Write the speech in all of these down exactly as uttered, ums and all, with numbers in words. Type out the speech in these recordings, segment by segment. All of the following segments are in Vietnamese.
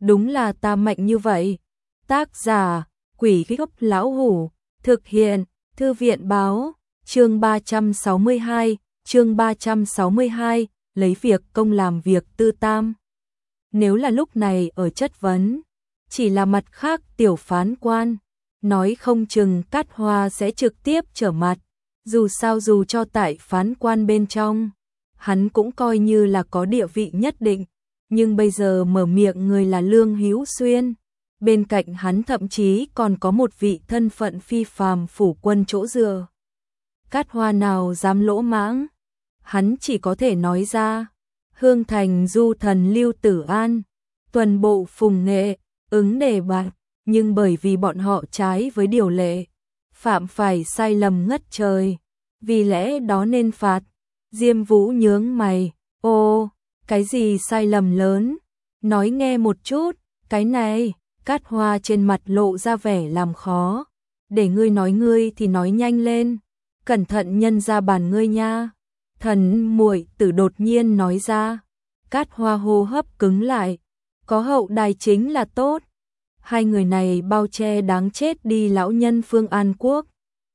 đúng là ta mạnh như vậy. Tác giả, Quỷ Gốc Lão Hủ, thực hiện, Thư viện báo, chương ba trăm sáu mươi hai, chương ba trăm sáu mươi hai, lấy việc công làm việc tư tam. Nếu là lúc này ở chất vấn, chỉ là mặt khác tiểu phán quan, nói không chừng Cát Hoa sẽ trực tiếp trở mặt, dù sao dù cho tại phán quan bên trong, hắn cũng coi như là có địa vị nhất định, nhưng bây giờ mở miệng người là Lương Hữu Xuyên, bên cạnh hắn thậm chí còn có một vị thân phận phi phàm phủ quân chỗ dựa. Cát Hoa nào dám lỗ mãng, hắn chỉ có thể nói ra, Hương Thành du thần Lưu Tử An, tuần bộ Phùng Nghệ, ứng đề bạt, nhưng bởi vì bọn họ trái với điều lệ, phạm phải sai lầm ngất trời, vì lẽ đó nên phạt. Diêm Vũ nhướng mày, ô, cái gì sai lầm lớn, nói nghe một chút, cái này. Cát Hoa trên mặt lộ ra vẻ làm khó, để ngươi nói ngươi thì nói nhanh lên, cẩn thận nhân ra bàn ngươi nha. Thần muội tử đột nhiên nói ra, Cát Hoa hô hấp cứng lại, có hậu đài chính là tốt. Hai người này bao che đáng chết đi lão nhân Phương An Quốc,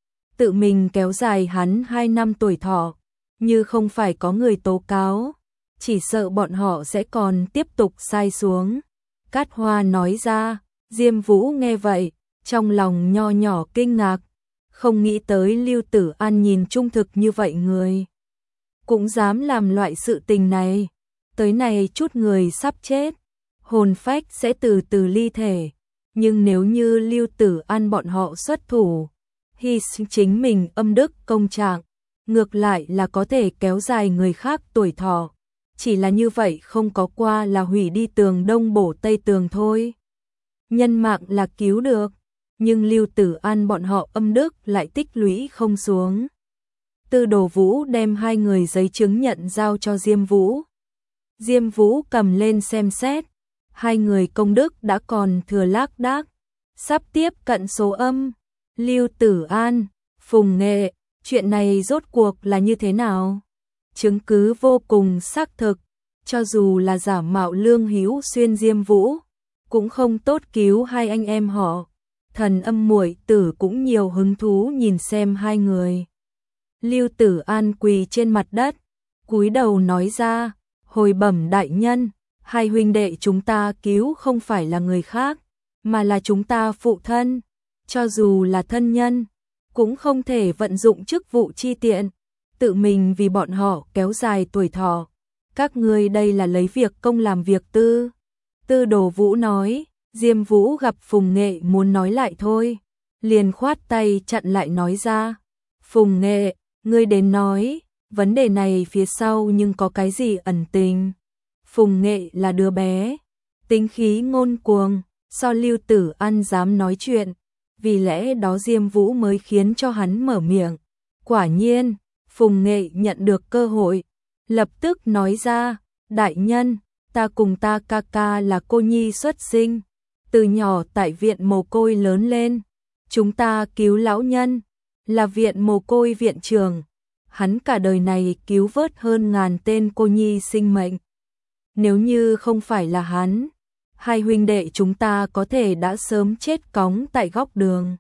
tự mình kéo dài hắn hai năm tuổi thọ, như không phải có người tố cáo, chỉ sợ bọn họ sẽ còn tiếp tục sai xuống. Cát Hoa nói ra, Diêm Vũ nghe vậy, trong lòng nho nhỏ kinh ngạc, không nghĩ tới Lưu Tử An nhìn trung thực như vậy người, cũng dám làm loại sự tình này, tới này chút người sắp chết, hồn phách sẽ từ từ ly thể, nhưng nếu như Lưu Tử An bọn họ xuất thủ, hy sinh chính mình âm đức công trạng, ngược lại là có thể kéo dài người khác tuổi thọ. Chỉ là như vậy không có qua là hủy đi tường đông bổ tây tường thôi. Nhân mạng là cứu được, nhưng Lưu Tử An bọn họ âm đức lại tích lũy không xuống. Tư Đồ Vũ đem hai người giấy chứng nhận giao cho Diêm Vũ. Diêm Vũ cầm lên xem xét, hai người công đức đã còn thừa lác đác, sắp tiếp cận số âm. Lưu Tử An, Phùng Nghệ, chuyện này rốt cuộc là như thế nào? Chứng cứ vô cùng xác thực, cho dù là giả mạo Lương Hữu Xuyên Diêm Vũ, cũng không tốt cứu hai anh em họ. Thần Âm muội tử cũng nhiều hứng thú nhìn xem hai người. Lưu Tử An quỳ trên mặt đất, cúi đầu nói ra, hồi bẩm đại nhân, hai huynh đệ chúng ta cứu không phải là người khác, mà là chúng ta phụ thân, cho dù là thân nhân, cũng không thể vận dụng chức vụ chi tiện, tự mình vì bọn họ kéo dài tuổi thọ. Các ngươi đây là lấy việc công làm việc tư. Tư Đồ Vũ nói, Diêm Vũ gặp Phùng Nghệ muốn nói lại thôi, liền khoát tay chặn lại nói ra. Phùng Nghệ, ngươi đến nói, vấn đề này phía sau nhưng có cái gì ẩn tình. Phùng Nghệ là đứa bé, tính khí ngôn cuồng, so Lưu Tử An dám nói chuyện, vì lẽ đó Diêm Vũ mới khiến cho hắn mở miệng. Quả nhiên, Phùng Nghệ nhận được cơ hội, lập tức nói ra, đại nhân, ta cùng ta ca ca là cô nhi xuất sinh, từ nhỏ tại viện mồ côi lớn lên, chúng ta cứu lão nhân, là viện mồ côi viện trưởng, hắn cả đời này cứu vớt hơn ngàn tên cô nhi sinh mệnh. Nếu như không phải là hắn, hai huynh đệ chúng ta có thể đã sớm chết cóng tại góc đường.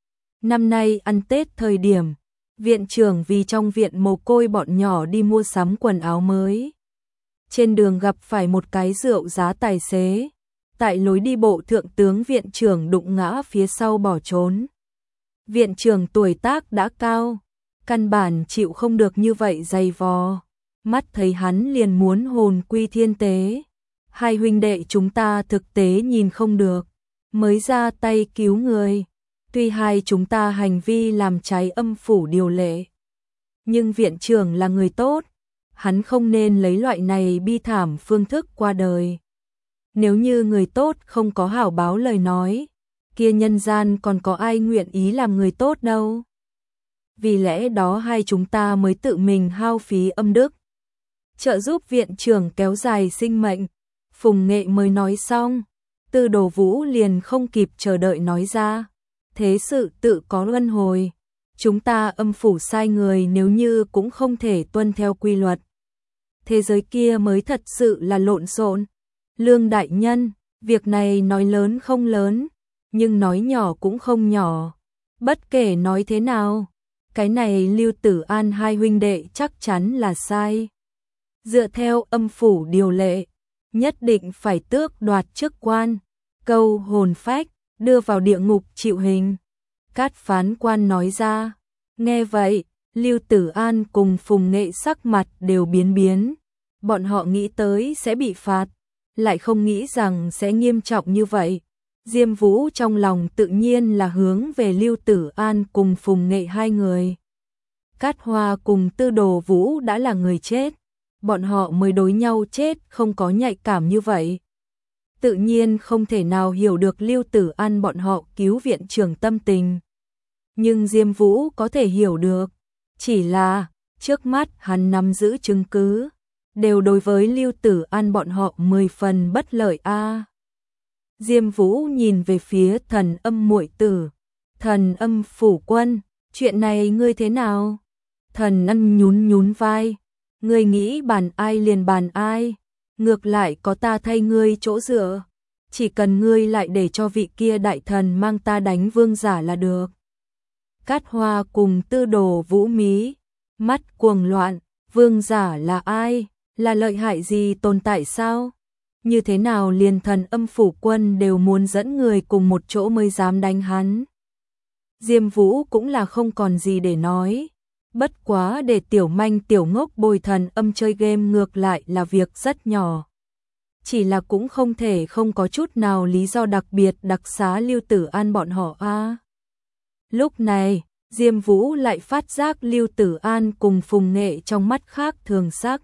Năm nay ăn Tết thời điểm, viện trưởng vì trong viện mồ côi bọn nhỏ đi mua sắm quần áo mới. Trên đường gặp phải một cái rượu giá tài xế, tại lối đi bộ thượng tướng viện trưởng đụng ngã phía sau bỏ trốn. Viện trưởng tuổi tác đã cao, căn bản chịu không được như vậy dày vò, mắt thấy hắn liền muốn hồn quy thiên tế. Hai huynh đệ chúng ta thực tế nhìn không được, mới ra tay cứu người. Tuy hai chúng ta hành vi làm trái âm phủ điều lệ, nhưng viện trưởng là người tốt, hắn không nên lấy loại này bi thảm phương thức qua đời. Nếu như người tốt không có hảo báo lời nói, kia nhân gian còn có ai nguyện ý làm người tốt đâu. Vì lẽ đó hai chúng ta mới tự mình hao phí âm đức, trợ giúp viện trưởng kéo dài sinh mệnh. Phùng Nghệ mới nói xong, Tư Đồ Vũ liền không kịp chờ đợi nói ra. Thế sự tự có luân hồi, chúng ta âm phủ sai người nếu như cũng không thể tuân theo quy luật. Thế giới kia mới thật sự là lộn xộn. Lương đại nhân, Việc này nói lớn không lớn, nhưng nói nhỏ cũng không nhỏ. Bất kể nói thế nào, cái này Lưu Tử An hai huynh đệ chắc chắn là sai. Dựa theo âm phủ điều lệ, nhất định phải tước đoạt chức quan, câu hồn phách, đưa vào địa ngục chịu hình. Cát phán quan nói ra. Nghe vậy, Lưu Tử An cùng Phùng Nghệ sắc mặt đều biến biến. Bọn họ nghĩ tới sẽ bị phạt, lại không nghĩ rằng sẽ nghiêm trọng như vậy. Diêm Vũ trong lòng tự nhiên là hướng về Lưu Tử An cùng Phùng Nghệ hai người. Cát Hoa cùng Tư Đồ Vũ đã là người chết, bọn họ mới đối nhau chết không có nhạy cảm như vậy. Tự nhiên không thể nào hiểu được Lưu Tử An bọn họ cứu viện trưởng tâm tình. Nhưng Diêm Vũ có thể hiểu được, chỉ là trước mắt hắn nắm giữ chứng cứ, đều đối với Lưu Tử An bọn họ mười phần bất lợi a. À. Diêm Vũ nhìn về phía Thần Âm muội tử, Thần Âm phủ quân, chuyện này ngươi thế nào? Thần Âm nhún nhún vai, ngươi nghĩ bàn ai liền bàn ai, ngược lại có ta thay ngươi chỗ dựa, chỉ cần ngươi lại để cho vị kia đại thần mang ta đánh vương giả là được. Cát Hoa cùng Tư Đồ Vũ mí, mắt cuồng loạn, vương giả là ai, là lợi hại gì tồn tại sao? Như thế nào liền Thần Âm phủ quân đều muốn dẫn người cùng một chỗ mới dám đánh hắn? Diêm Vũ cũng là không còn gì để nói, bất quá để tiểu manh tiểu ngốc bồi Thần Âm chơi game ngược lại là việc rất nhỏ. Chỉ là cũng không thể không có chút nào lý do đặc biệt đặc xá Lưu Tử An bọn họ a. À. Lúc này, Diêm Vũ lại phát giác Lưu Tử An cùng Phùng Nghệ trong mắt khác thường sắc.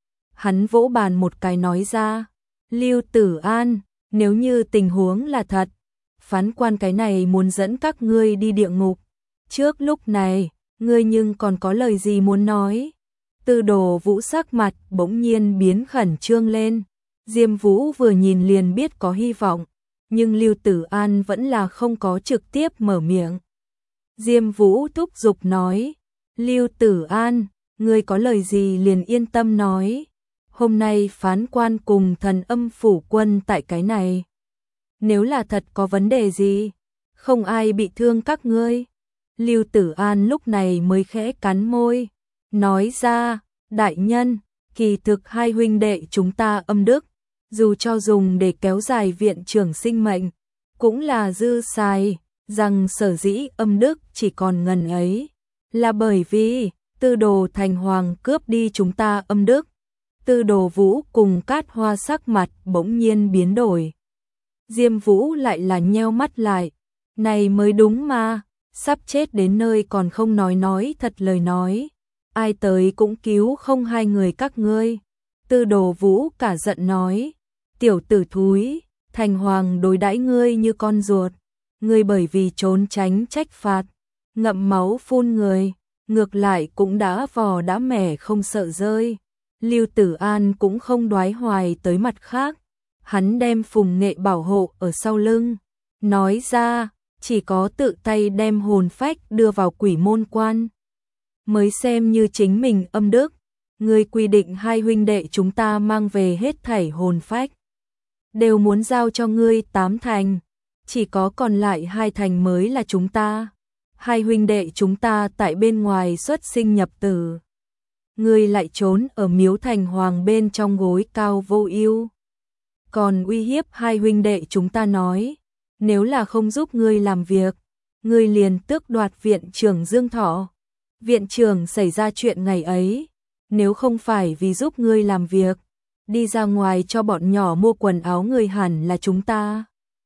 Hắn vỗ bàn một cái nói ra, Lưu Tử An, nếu như tình huống là thật, phán quan cái này muốn dẫn các ngươi đi địa ngục. Trước lúc này, ngươi nhưng còn có lời gì muốn nói? Tư Đồ Vũ sắc mặt bỗng nhiên biến khẩn trương lên. Diêm Vũ vừa nhìn liền biết có hy vọng, nhưng Lưu Tử An vẫn là không có trực tiếp mở miệng. Diêm Vũ thúc giục nói, Lưu Tử An, ngươi có lời gì liền yên tâm nói. Hôm nay phán quan cùng Thần Âm phủ quân tại cái này. Nếu là thật có vấn đề gì, không ai bị thương các ngươi. Lưu Tử An lúc này mới khẽ cắn môi, nói ra, đại nhân, kỳ thực hai huynh đệ chúng ta âm đức, dù cho dùng để kéo dài viện trưởng sinh mệnh, cũng là dư xài, rằng sở dĩ âm đức chỉ còn ngần ấy, là bởi vì Tư Đồ Thành Hoàng cướp đi chúng ta âm đức. Tư Đồ Vũ cùng Cát Hoa sắc mặt bỗng nhiên biến đổi. Diêm Vũ lại là nheo mắt lại, này mới đúng mà, sắp chết đến nơi còn không nói nói thật lời nói, ai tới cũng cứu không hai người các ngươi. Tư Đồ Vũ cả giận nói, tiểu tử thúi, Thành Hoàng đối đãi ngươi như con ruột, ngươi bởi vì trốn tránh trách phạt, ngậm máu phun người, ngược lại cũng đã vò đã mẻ không sợ rơi. Lưu Tử An cũng không đoái hoài tới mặt khác, hắn đem Phùng Nghệ bảo hộ ở sau lưng, nói ra, chỉ có tự tay đem hồn phách đưa vào quỷ môn quan, mới xem như chính mình âm đức. Ngươi quy định hai huynh đệ chúng ta mang về hết thảy hồn phách, đều muốn giao cho ngươi tám thành, chỉ có còn lại hai thành mới là chúng ta. Hai huynh đệ chúng ta tại bên ngoài xuất sinh nhập tử, ngươi lại trốn ở Miếu Thành Hoàng bên trong gối cao vô ưu, còn uy hiếp hai huynh đệ chúng ta nói, nếu là không giúp ngươi làm việc, ngươi liền tước đoạt viện trưởng Dương Thọ. Viện trưởng xảy ra chuyện ngày ấy, nếu không phải vì giúp ngươi làm việc, đi ra ngoài cho bọn nhỏ mua quần áo người hẳn là chúng ta.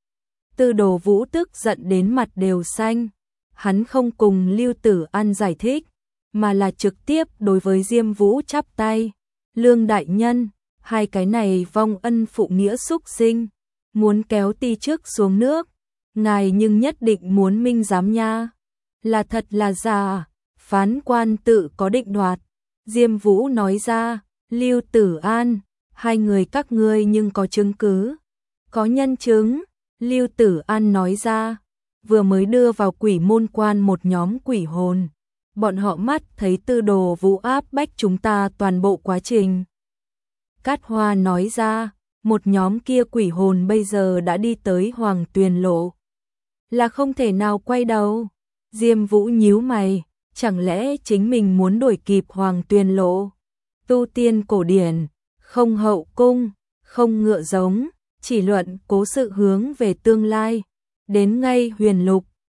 Tư Đồ Vũ tức giận đến mặt đều xanh, hắn không cùng Lưu Tử An giải thích, mà là trực tiếp đối với Diêm Vũ chắp tay. Lương đại nhân, hai cái này vong ân phụ nghĩa xúc sinh, muốn kéo ti trước xuống nước, ngài nhưng nhất định muốn minh giám nha. Là thật là giả, phán quan tự có định đoạt. Diêm Vũ nói ra, Lưu Tử An, hai người các ngươi nhưng có chứng cứ, có nhân chứng. Lưu Tử An nói ra, vừa mới đưa vào quỷ môn quan một nhóm quỷ hồn, bọn họ mắt thấy Tư Đồ Vũ áp bách chúng ta toàn bộ quá trình. Cát Hoa nói ra, một nhóm kia quỷ hồn bây giờ đã đi tới Hoàng Tuyền Lộ. Là không thể nào quay đầu. Diêm Vũ nhíu mày, chẳng lẽ chính mình muốn đuổi kịp Hoàng Tuyền Lộ? Tu tiên cổ điển, không hậu cung, không ngựa giống, chỉ luận cố sự hướng về tương lai. Đến ngay Huyền Lục,